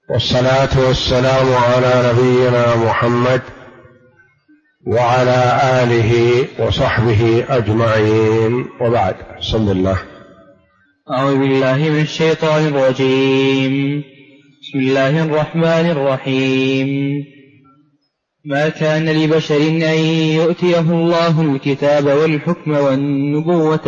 والصلاة والسلام على نبينا محمد وعلى آله وصحبه أجمعين، وبعد. بسم الله. أعوذ بالله من الشيطان الرجيم. بسم الله الرحمن الرحيم. ما كان لبشر أن يؤتيه الله الكتاب والحكم والنبوة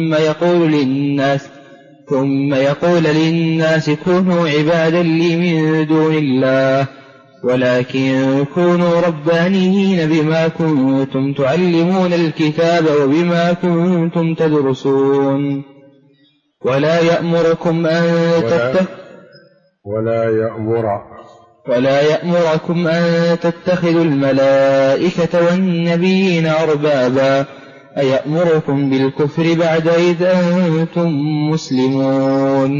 ثم يقول للناس كونوا عبادا لي من دون الله، ولكن كونوا ربانيين بما كنتم تعلمون الكتاب وبما كنتم تدرسون. ولا يأمركم أن تتخذوا الملائكة والنبيين أربابا، أيأمركم بالكفر بعد إذ أنتم مسلمون.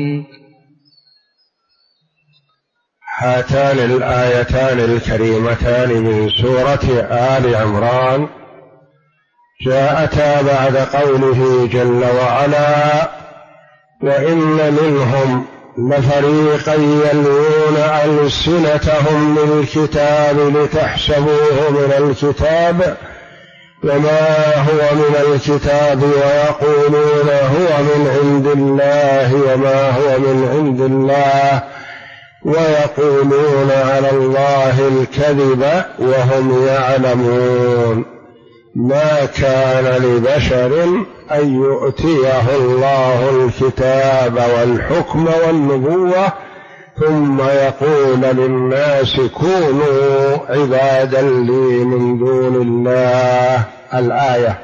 هاتان الآيتان الكريمتان من سورة آل عمران جاءتا بعد قوله جل وعلا: وإن منهم لفريقا يلوون ألسنتهم بالكتاب لتحسبوه من الكتاب وما هو من الكتاب ويقولون هو من عند الله وما هو من عند الله ويقولون على الله الكذب وهم يعلمون. ما كان لبشر أن يؤتيه الله الكتاب والحكم والنبوة ثم يقول للناس كونوا عبادا لي من دون الله. الآية.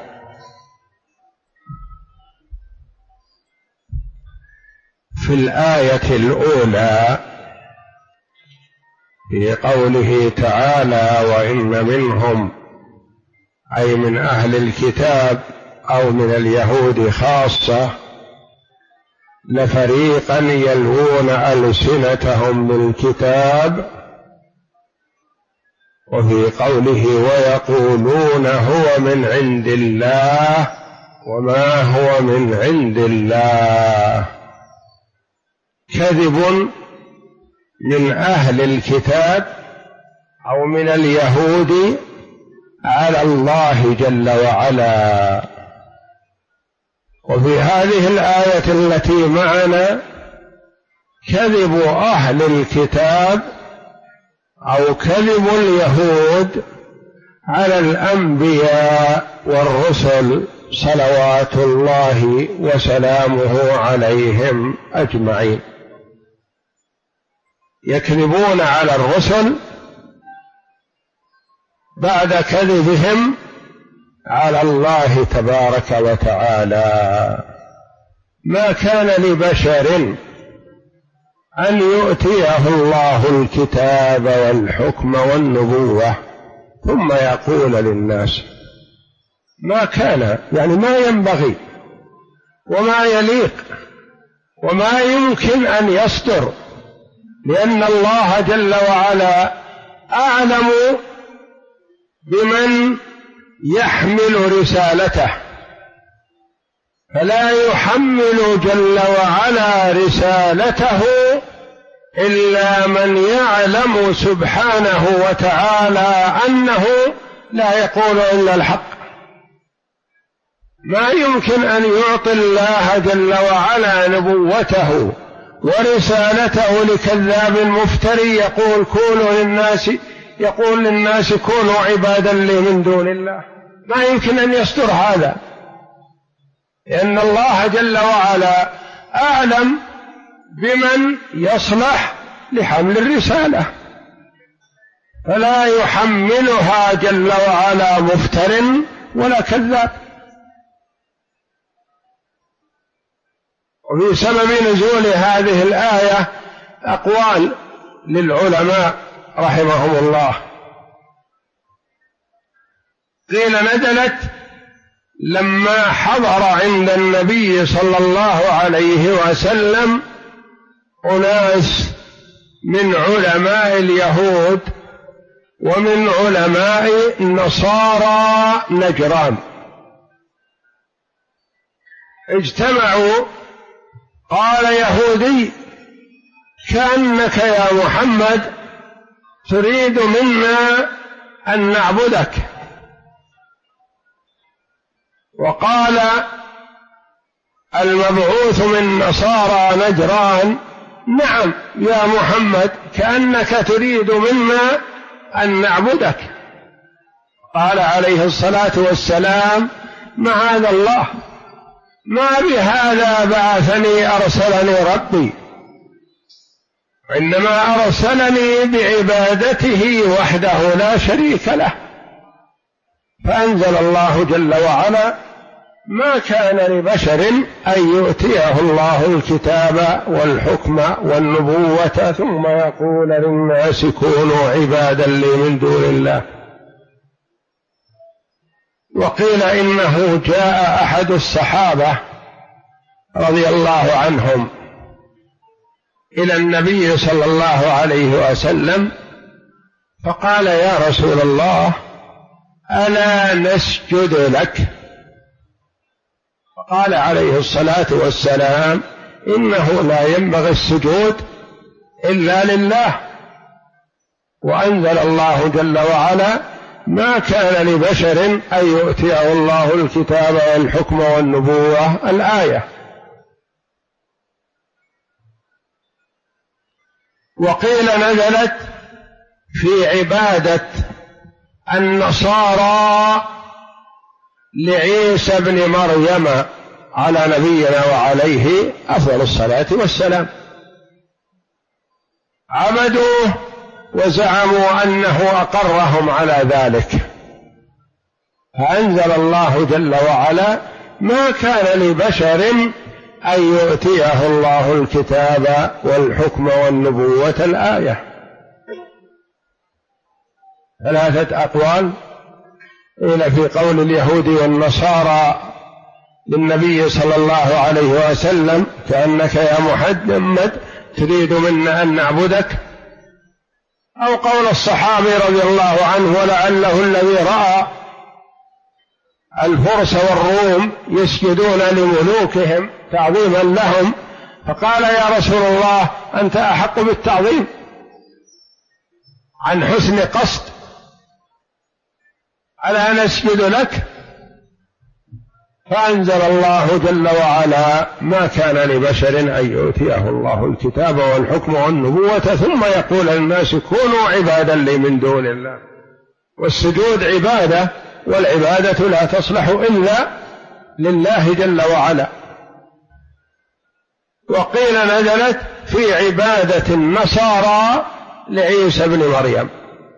في الآية الأولى في قوله تعالى: وإن منهم، أي من أهل الكتاب أو من اليهود خاصة، لفريقا يلوون ألسنتهم بالكتاب، وفي قوله ويقولون هو من عند الله وما هو من عند الله، كذب من أهل الكتاب أو من اليهود على الله جل وعلا. وفي هذه الآية التي معنا كذب أهل الكتاب أو كذب اليهود على الأنبياء والرسل صلوات الله وسلامه عليهم أجمعين. يكذبون على الرسل بعد كذبهم على الله تبارك وتعالى. ما كان لبشر أن يؤتيه الله الكتاب والحكم والنبوة ثم يقول للناس. ما كان يعني ما ينبغي وما يليق وما يمكن أن يصدر، لأن الله جل وعلا أعلم بمن يحمل رسالته، فلا يحمل جل وعلا رسالته إلا من يعلم سبحانه وتعالى أنه لا يقول إلا الحق. ما يمكن أن يعطي الله جل وعلا نبوته ورسالته لكذاب مفتري يقول للناس كونوا عبادا لي من دون الله. ما يمكن أن يصدر هذا، لأن الله جل وعلا أعلم بمن يصلح لحمل الرسالة، فلا يحملها جل وعلا مفتر ولا كذاب. وفي سبب نزول هذه الآية أقوال للعلماء رحمهم الله. قيل نزلت لما حضر عند النبي صلى الله عليه وسلم أناس من علماء اليهود ومن علماء نصارى نجران، اجتمعوا. قال يهودي: كأنك يا محمد تريد منا أن نعبدك. وقال المبعوث من نصارى نجران: نعم يا محمد، كأنك تريد منا أن نعبدك. قال عليه الصلاة والسلام: معاذ الله، ما بهذا بعثني أرسلني ربي، إنما أرسلني بعبادته وحده لا شريك له. فأنزل الله جل وعلا: ما كان لبشر أن يؤتيه الله الكتاب والحكم والنبوة ثم يقول للناس كونوا عبادا لي من دون الله. وقيل إنه جاء أحد الصحابة رضي الله عنهم إلى النبي صلى الله عليه وسلم فقال: يا رسول الله، ألا نسجد لك؟ فقال عليه الصلاة والسلام: إنه لا ينبغي السجود إلا لله. وأنزل الله جل وعلا: ما كان لبشر أن يؤتيه الله الكتاب والحكم والنبوة، الآية. وقيل نزلت في عبادة النصارى لعيسى بن مريم على نبينا وعليه أفضل الصلاة والسلام. عبدوه وزعموا أنه أقرهم على ذلك، فأنزل الله جل وعلا: ما كان لبشر أن يؤتيه الله الكتاب والحكم والنبوة، الآية. 3 أقوال قيل في قول اليهود والنصارى للنبي صلى الله عليه وسلم: كأنك يا محمد تريد منا أن نعبدك. أو قول الصحابي رضي الله عنه: ولعله الذي رأى الفرس والروم يسجدون لملوكهم تعظيما لهم فقال: يا رسول الله، أنت أحق بالتعظيم عن حسن قصد، ألا نسجد لك؟ فأنزل الله جل وعلا: ما كان لبشر أن يؤتيه الله الكتاب والحكم والنبوة ثم يقول للناس كونوا عبادا لي من دون الله. والسجود عبادة، والعبادة لا تصلح إلا لله جل وعلا. وقيل نزلت في عبادة النصارى لعيسى بن مريم،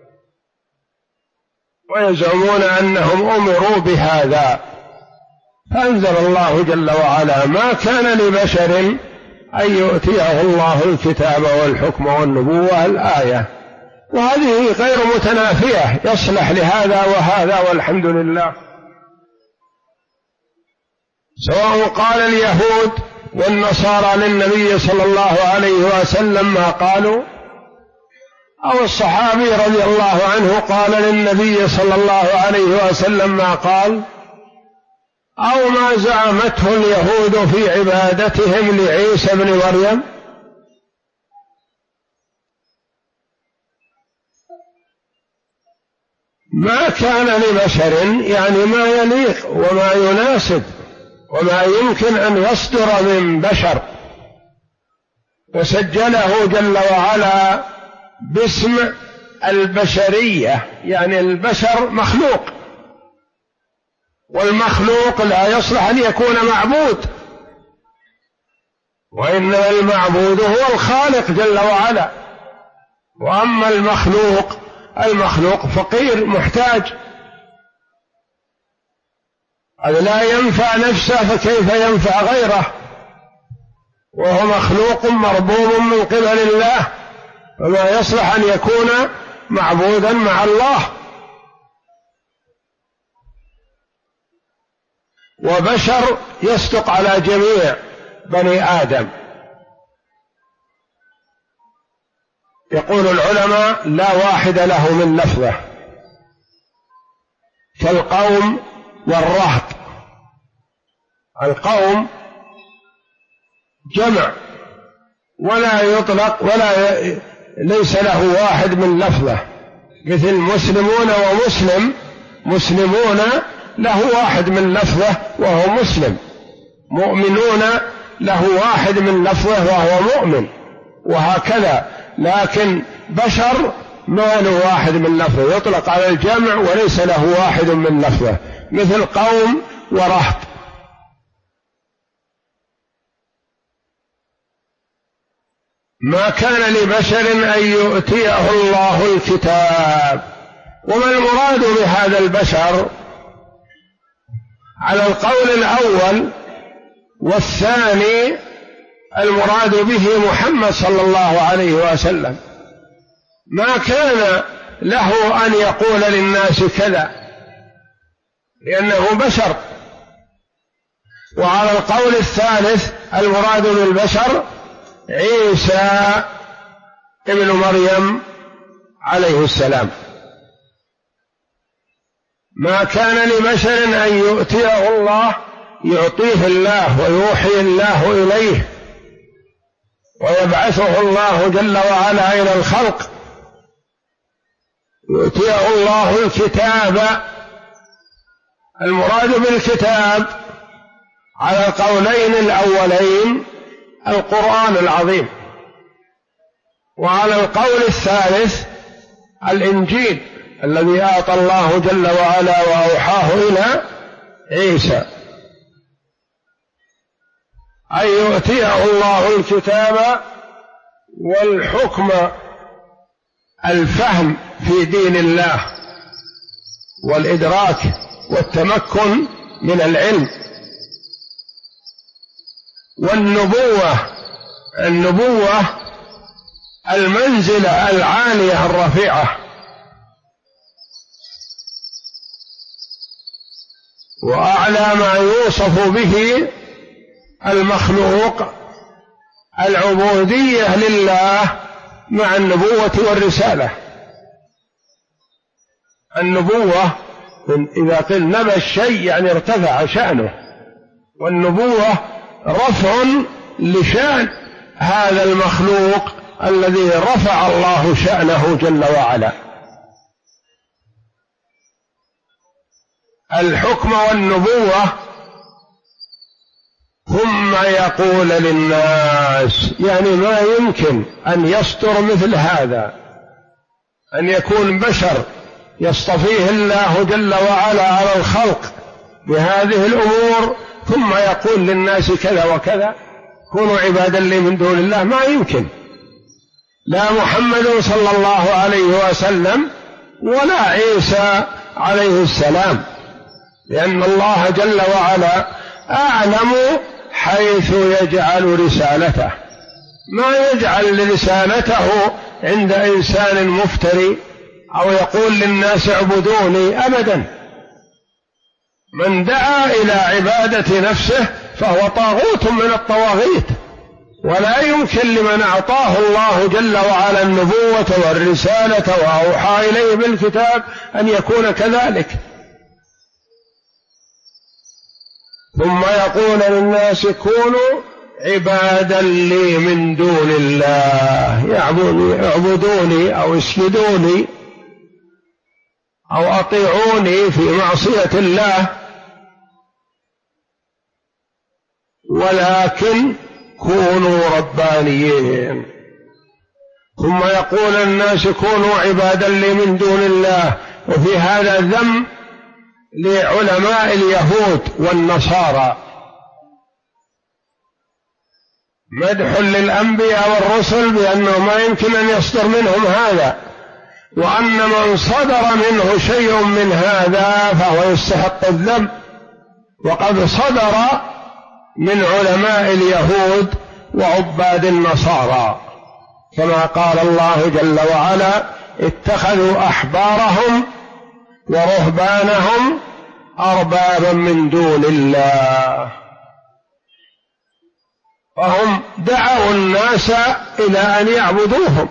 ويزعمون أنهم أمروا بهذا. فأنزل الله جل وعلا: ما كان لبشر أن يؤتيه الله الكتاب والحكم والنبوة، الآية. وهذه غير متنافية، يصلح لهذا وهذا، والحمد لله. سواء قال اليهود والنصارى للنبي صلى الله عليه وسلم ما قالوا، أو الصحابي رضي الله عنه قال للنبي صلى الله عليه وسلم ما قال، أو ما زعمته اليهود في عبادتهم لعيسى بن مريم. ما كان لبشر يعني ما يليق وما يناسب وما يمكن أن يصدر من بشر، وسجله جل وعلا باسم البشرية، يعني البشر مخلوق، والمخلوق لا يصلح أن يكون معبود، وإنما المعبود هو الخالق جل وعلا. وأما المخلوق فقير محتاج، هذا لا ينفع نفسه فكيف ينفع غيره، وهو مخلوق مربوب من قبل الله، فما يصلح أن يكون معبودا مع الله. وبشر يصدق على جميع بني آدم. يقول العلماء: لا واحد له من لفظه، كالقوم والرهط. القوم جمع، ولا يطلق ليس له واحد من لفظه، مثل مسلمون ومسلم، مسلمون له واحد من لفظه وهو مسلم، مؤمنون له واحد من لفظه وهو مؤمن، وهكذا. لكن بشر ما له واحد من لفظه، يطلق على الجمع وليس له واحد من لفظه، مثل قوم ورهط. ما كان لبشر أن يؤتيه الله الكتاب. وما المراد بهذا البشر؟ على القول الأول والثاني المراد به محمد صلى الله عليه وسلم، ما كان له أن يقول للناس كذا لأنه بشر. وعلى القول الثالث المراد بالبشر عيسى ابن مريم عليه السلام. ما كان لبشر أن يؤتيه الله، يعطيه الله ويوحي الله إليه ويبعثه الله جل وعلا إلى الخلق، يؤتيه الله الكتاب. المراد بالكتاب على القولين الأولين القرآن العظيم، وعلى القول الثالث الإنجيل الذي أعطى الله جل وعلا وأوحاه إلى عيسى. أن يؤتيه الله الكتاب والحكم، الفهم في دين الله والإدراك والتمكن من العلم، والنبوة، النبوة المنزلة العالية الرفيعة، وأعلى ما يوصف به المخلوق العبودية لله مع النبوة والرسالة. النبوة إذا قيل نبى الشيء يعني ارتفع شأنه، والنبوة رفع لشأن هذا المخلوق الذي رفع الله شأنه جل وعلا. الحكم والنبوة ثم يقول للناس، يعني ما يمكن أن يصدر مثل هذا، أن يكون بشر يصطفيه الله جل وعلا على الخلق بهذه الأمور ثم يقول للناس كذا وكذا كونوا عبادا لي من دون الله. ما يمكن، لا محمد صلى الله عليه وسلم ولا عيسى عليه السلام، لأن الله جل وعلا أعلم حيث يجعل رسالته. ما يجعل رسالته عند إنسان مفتري أو يقول للناس اعبدوني، أبدا. من دعا إلى عبادة نفسه فهو طاغوت من الطواغيت، ولا يمكن لمن أعطاه الله جل وعلا النبوة والرسالة وأوحى إليه بالكتاب أن يكون كذلك. ثم يقول للناس كونوا عبادا لي من دون الله، اعبدوني أو اسجدوني أو أطيعوني في معصية الله، ولكن كونوا ربانيين. ثم يقول الناس كونوا عبادا لي من دون الله. وفي هذا ذم لعلماء اليهود والنصارى، مدح للأنبياء والرسل بأنه ما يمكن أن يصدر منهم هذا، وأن من صدر منه شيء من هذا فهو يستحق الذم. وقد صدر من علماء اليهود وعباد النصارى، كما قال الله جل وعلا اتخذوا أحبارهم ورهبانهم أربابا من دون الله. فهم دعوا الناس إلى أن يعبدوهم.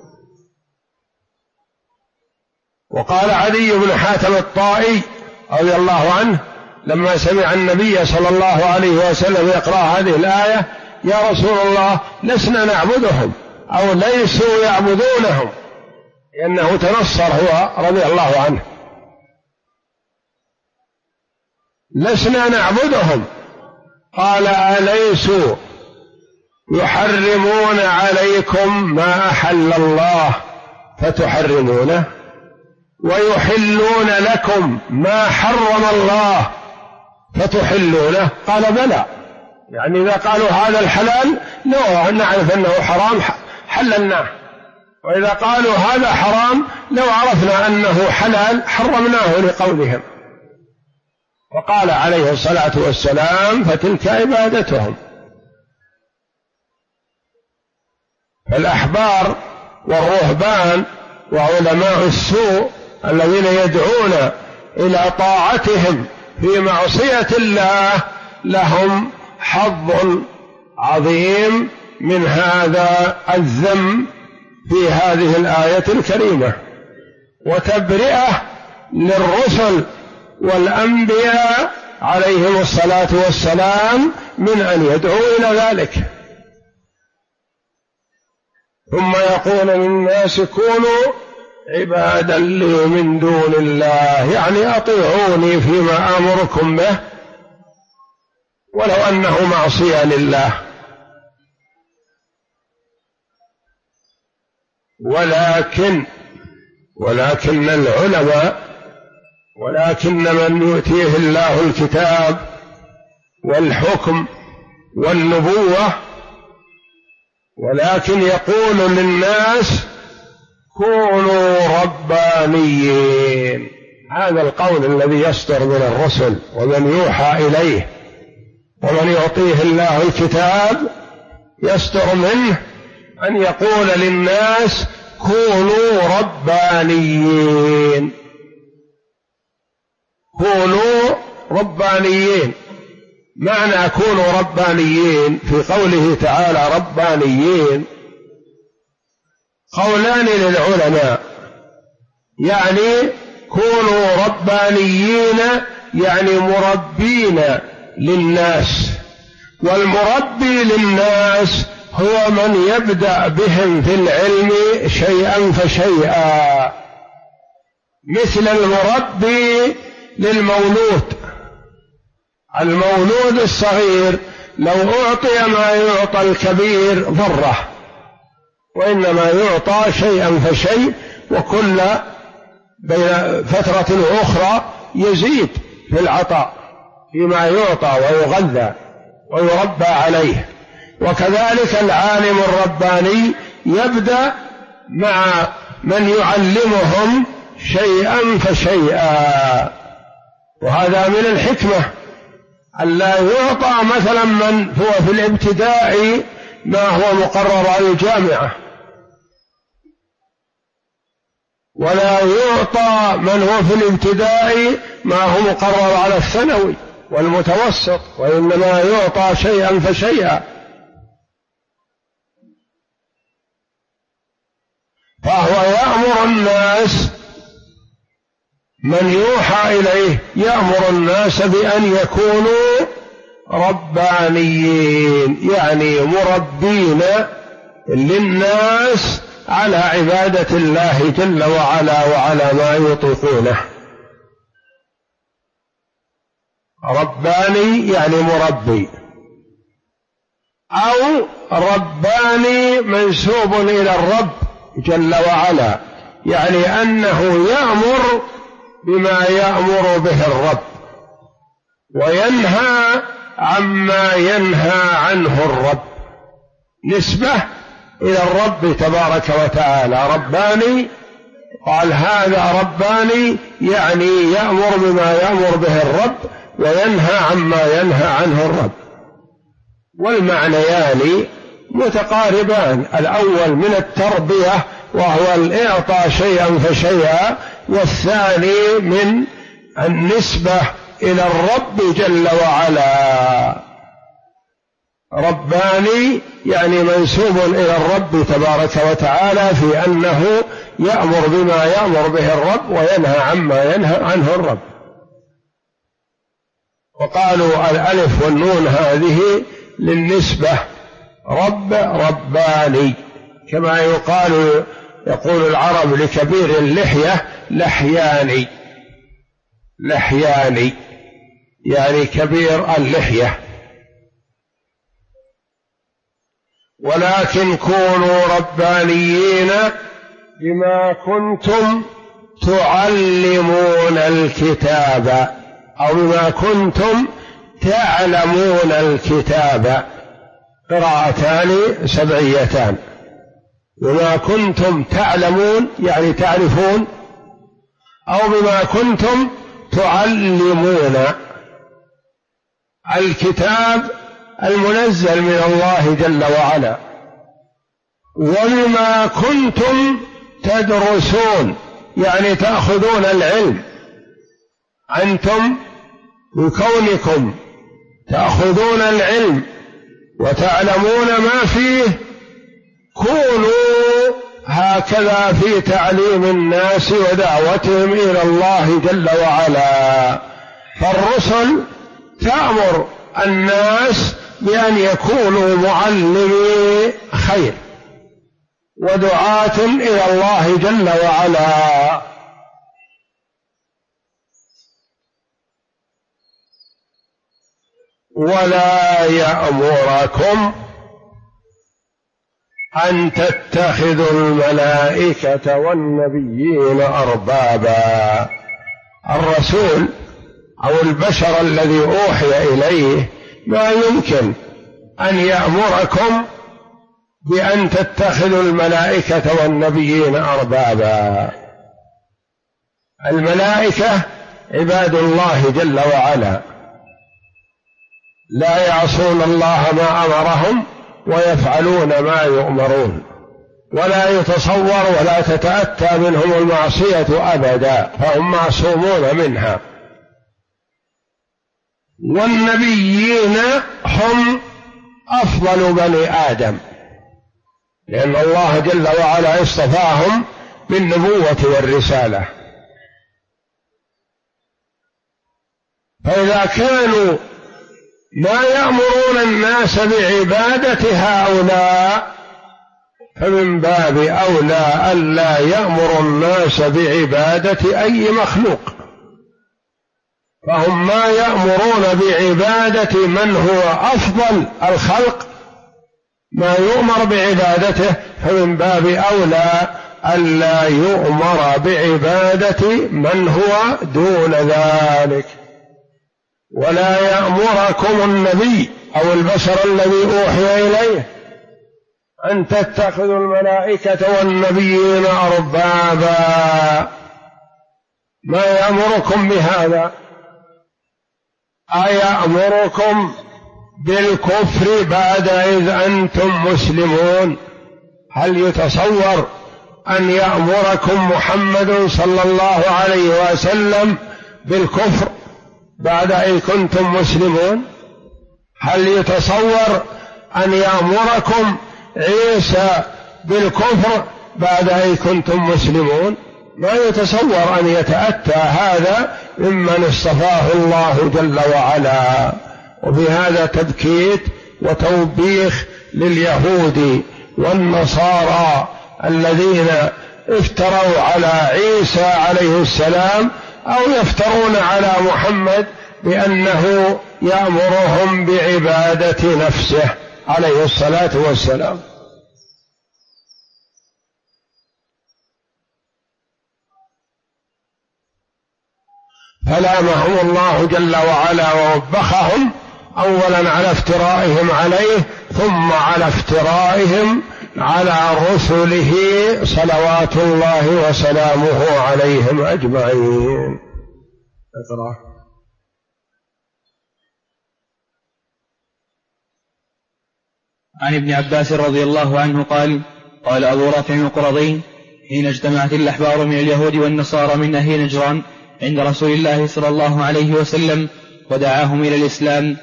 وقال علي بن حاتم الطائي رضي الله عنه لما سمع النبي صلى الله عليه وسلم يقرأ هذه الآية يا رسول الله لسنا نعبدهم أو ليسوا يعبدونهم، لأنه تنصر هو رضي الله عنه، لسنا نعبدهم. قال أليسوا يحرمون عليكم ما أحل الله فتحرمونه ويحلون لكم ما حرم الله فتحلونه؟ قال بلى، يعني إذا قالوا هذا الحلال لو نعرف أنه حرام حللناه، وإذا قالوا هذا حرام لو عرفنا أنه حلال حرمناه لقولهم. وقال عليه الصلاة والسلام فتلك عبادتهم. فالأحبار والرهبان وعلماء السوء الذين يدعون إلى طاعتهم في معصية الله لهم حظ عظيم من هذا الذم في هذه الآية الكريمة، وتبرئة للرسل والأنبياء عليهم الصلاة والسلام من أن يدعوا إلى ذلك. ثم يقول للناس كونوا عبادا لي من دون الله، يعني أطيعوني فيما آمركم به ولو أنه معصية لله. ولكن العلماء، ولكن من يؤتيه الله الكتاب والحكم والنبوة، ولكن يقول للناس كونوا ربانيين. هذا القول الذي يصدر من الرسل ومن يوحى إليه ومن يعطيه الله الكتاب يصدر منه أن يقول للناس كونوا ربانيين. كونوا ربانيين، معنى كونوا ربانيين في قوله تعالى ربانيين قولان للعلماء، يعني كونوا ربانيين يعني مربين للناس، والمربي للناس هو من يبدأ بهم في العلم شيئا فشيئا، مثل المربي للمولود. المولود الصغير لو أعطي ما يعطى الكبير ضره، وإنما يعطى شيئا فشيء، وكل بين فترة أخرى يزيد في العطاء فيما يعطى ويغذى ويربى عليه. وكذلك العالم الرباني يبدأ مع من يعلمهم شيئا فشيئا، وهذا من الحكمة ألا يعطى مثلا من هو في الابتداء ما هو مقرر على الجامعة، ولا يعطى من هو في الابتداء ما هو مقرر على الثانوي والمتوسط، وإنما يعطى شيئا فشيئا. فهو يأمر الناس، من يوحى إليه يأمر الناس بأن يكونوا ربانيين، يعني مربين للناس على عبادة الله جل وعلا وعلى ما يطيقونه. رباني يعني مربي، أو رباني منسوب إلى الرب جل وعلا، يعني أنه يأمر بما يأمر به الرب وينهى عما ينهى عنه الرب، نسبة إلى الرب تبارك وتعالى. رباني، قال هذا رباني يعني يأمر بما يأمر به الرب وينهى عما ينهى عنه الرب. والمعنيان متقاربان، الأول من التربية وهو الإعطاء شيئا فشيئا، والثاني من النسبة إلى الرب جل وعلا. رباني يعني منسوب إلى الرب تبارك وتعالى في أنه يأمر بما يأمر به الرب وينهى عما ينهى عنه الرب. وقالوا الألف والنون هذه للنسبة رب رباني، كما يقول العرب لكبير اللحية لحياني، لحياني يعني كبير اللحية. ولكن كونوا ربانيين بما كنتم تعلمون الكتاب، أو بما كنتم تعلمون الكتاب، قراءتان سبعيتان. بما كنتم تعلمون يعني تعرفون، أو بما كنتم تعلمون الكتاب المنزل من الله جل وعلا، وبما كنتم تدرسون يعني تأخذون العلم. أنتم بكونكم تأخذون العلم وتعلمون ما فيه، كونوا هكذا في تعليم الناس ودعوتهم إلى الله جل وعلا. فالرسل تأمر الناس بأن يكونوا معلمي خير ودعاة إلى الله جل وعلا. ولا يأمركم أن تتخذوا الملائكة والنبيين أربابا. الرسول أو البشر الذي أوحي إليه ما يمكن أن يأمركم بأن تتخذوا الملائكة والنبيين أربابا. الملائكة عباد الله جل وعلا، لا يعصون الله ما أمرهم ويفعلون ما يؤمرون، ولا يتصور ولا تتأتى منهم المعصية أبدا، فهم معصومون منها. والنبيين هم أفضل بني آدم، لأن الله جل وعلا اصطفاهم بالنبوة والرسالة. فإذا كانوا ما يأمرون الناس بعبادة هؤلاء، فمن باب أولى ألا يأمر الناس بعبادة أي مخلوق. فهم ما يأمرون بعبادة من هو أفضل الخلق، ما يؤمر بعبادته، فمن باب أولى ألا يؤمر بعبادة من هو دون ذلك. ولا يأمركم النبي أو البشر الذي أوحي إليه أن تتخذوا الملائكة والنبيين أربابا. ما يأمركم بهذا؟ أيأمركم بالكفر بعد إذ أنتم مسلمون؟ هل يتصور أن يأمركم محمد صلى الله عليه وسلم بالكفر بعد إذ كنتم مسلمون؟ هل يتصور أن يأمركم عيسى بالكفر بعد إذ كنتم مسلمون؟ ما يتصور أن يتأتى هذا ممن اصطفاه الله جل وعلا. وفي هذا تبكيت وتوبيخ لليهود والنصارى الذين افتروا على عيسى عليه السلام أو يفترون على محمد بأنه يأمرهم بعبادة نفسه عليه الصلاة والسلام. فلامهم الله جل وعلا ووبخهم أولا على افترائهم عليه، ثم على افترائهم على رسله صلوات الله وسلامه عليهم أجمعين. اقرأ. عن ابن عباس رضي الله عنه قال: قال أبو رافع القرظي حين اجتمعت الأحبار من اليهود والنصارى من أهل نجران عند رسول الله صلى الله عليه وسلم ودعاهم إلى الإسلام: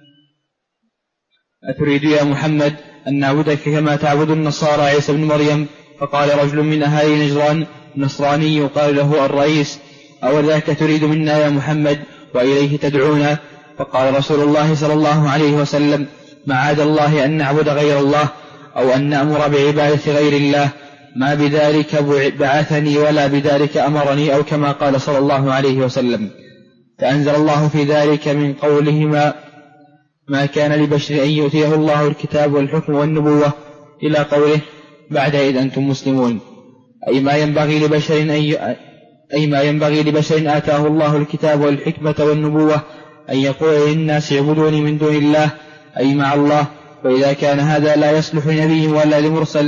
أتريد يا محمد أن نعبدك كما تعبد النصارى عيسى بن مريم؟ فقال رجل من أهالي نجران نصراني يقال له الرئيس: أو ذاك تريد منا يا محمد وإليه تدعونا؟ فقال رسول الله صلى الله عليه وسلم: معاذ الله أن نعبد غير الله أو أن نأمر بعبادة غير الله، ما بذلك بعثني ولا بذلك أمرني، أو كما قال صلى الله عليه وسلم. فأنزل الله في ذلك من قوله ما كان لبشر أن يؤتيه الله الكتاب والحكم والنبوة إلى قوله بعد إذ أنتم مسلمون، أي ما ينبغي لبشر آتاه الله الكتاب والحكمة والنبوة أن يقول للناس اعبدوني من دون الله، أي مع الله. وإذا كان هذا لا يصلح لنبي ولا لمرسل،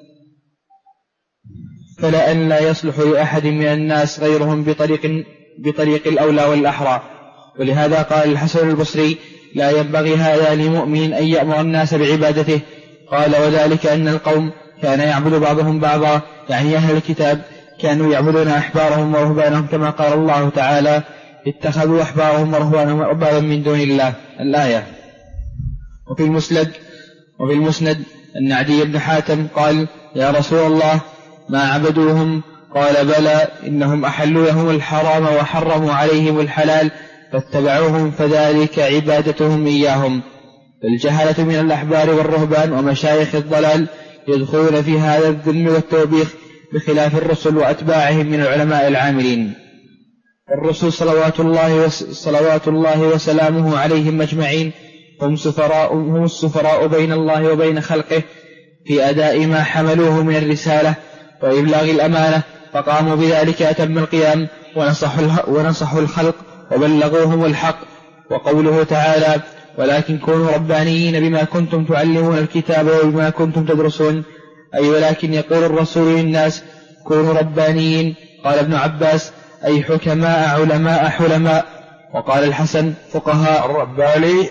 فلا أن لا يصلح لأحد من الناس غيرهم بطريق الأولى والأحرى. ولهذا قال الحسن البصري لا ينبغي هذا لمؤمن أن يأمر الناس بعبادته. قال وذلك أن القوم كان يعبد بعضهم بعضا، يعني أهل الكتاب كانوا يعبدون أحبارهم ورهبانهم، كما قال الله تعالى اتخذوا أحبارهم ورهبانهم أربابا من دون الله، الآية. وفي المسند أن عدي بن حاتم قال يا رسول الله ما عبدوهم؟ قال بلى، إنهم أحلوا لهم الحرام وحرموا عليهم الحلال فاتبعوهم، فذلك عبادتهم إياهم. فالجهلة من الأحبار والرهبان ومشايخ الضلال يدخلون في هذا الذم والتوبيخ، بخلاف الرسل وأتباعهم من العلماء العاملين. الرسل صلوات الله وسلامه عليهم أجمعين هم السفراء بين الله وبين خلقه في أداء ما حملوه من الرسالة وإبلاغ الأمانة، فقاموا بذلك أتم القيام ونصحوا الخلق وبلغوهم الحق. وقوله تعالى ولكن كونوا ربانيين بما كنتم تعلمون الكتاب وبما كنتم تدرسون، أي ولكن يقول الرسول للناس كونوا ربانيين. قال ابن عباس أي حكماء علماء حلماء. وقال الحسن فقهاء. الرباني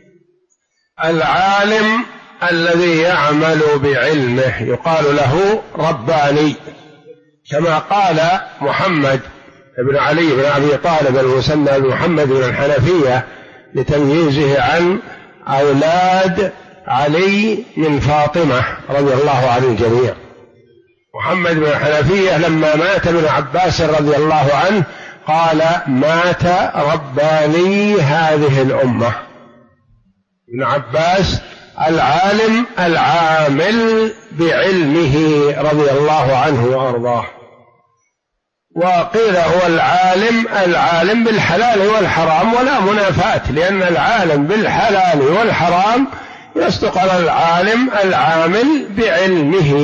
العالم الذي يعمل بعلمه يقال له رباني، كما قال محمد بن علي بن أبي طالب المسمى محمد بن الحنفية لتمييزه عن أولاد علي من فاطمة رضي الله عن الجميع. محمد بن الحنفية لما مات ابن عباس رضي الله عنه قال مات رباني هذه الأمة. ابن عباس العالم العامل بعلمه رضي الله عنه وأرضاه. وقيل هو العالم بالحلال والحرام، ولا منافاة، لأن العالم بالحلال والحرام يصدق على العالم العامل بعلمه.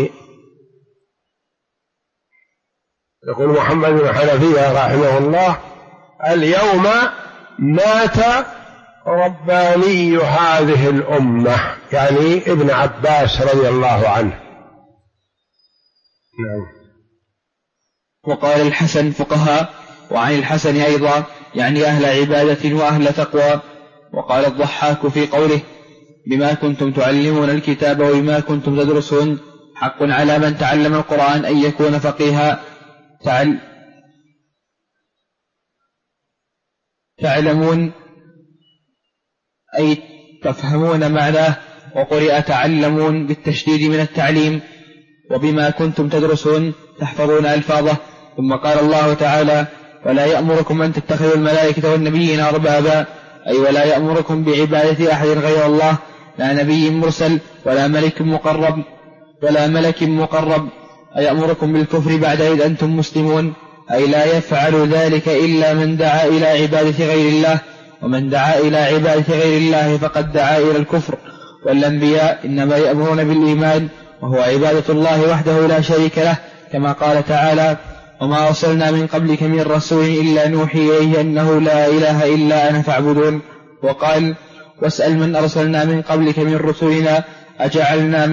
يقول محمد بن الحنفية رحمه الله اليوم مات رباني هذه الأمة، يعني ابن عباس رضي الله عنه. نعم. وقال الحسن فقهاء، وعن الحسن أيضا يعني أهل عبادة وأهل تقوى. وقال الضحاك في قوله بما كنتم تعلمون الكتاب وبما كنتم تدرسون حق على من تعلم القرآن أن يكون فقيها تعلمون أي تفهمون معناه، وقرئ تعلمون بالتشديد من التعليم. وبما كنتم تدرسون تحفظون ألفاظه. ثم قال الله تعالى ولا يأمركم أن تتخذوا الملائكة والنبيين أربابا، أي ولا يأمركم بعبادة أحد غير الله، لا نبي مرسل ولا ملك مقرب، أيأمركم بالكفر بعد إذ أنتم مسلمون، أي لا يفعل ذلك إلا من دعا إلى عبادة غير الله، ومن دعا إلى عبادة غير الله فقد دعا إلى الكفر. والأنبياء إنما يأمرون بالإيمان وهو عبادة الله وحده لا شريك له، كما قال تعالى وما أرسلنا من قبلك من رسول إلا نوحي إليه أنه لا إله إلا أنا فاعبدون. وقال واسأل من أرسلنا من قبلك من رسلنا أجعلنا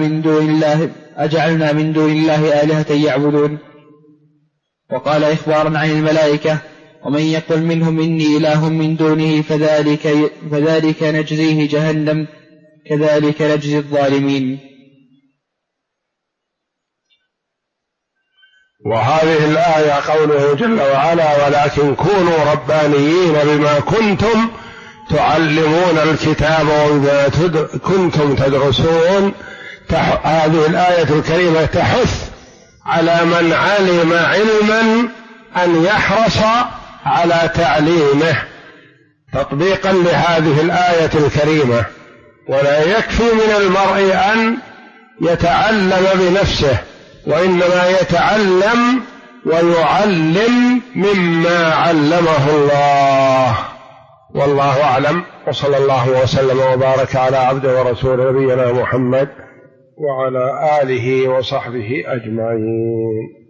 من دون الله آلهة يعبدون. وقال إخبارا عن الملائكة ومن يقل منهم إني إله من دونه فذلك نجزيه جهنم كذلك نجزي الظالمين. وهذه الآية قوله جل وعلا ولكن كونوا ربانيين بما كنتم تعلمون الكتاب وبما كنتم تدرسون. هذه الآية الكريمة تحث على من علم علما أن يحرص على تعليمه تطبيقا لهذه الآية الكريمة، ولا يكفي من المرء أن يتعلم بنفسه، وإنما يتعلم ويعلم مما علمه الله. والله أعلم، وصلى الله وسلم وبارك على عبده ورسوله نبينا محمد وعلى آله وصحبه أجمعين.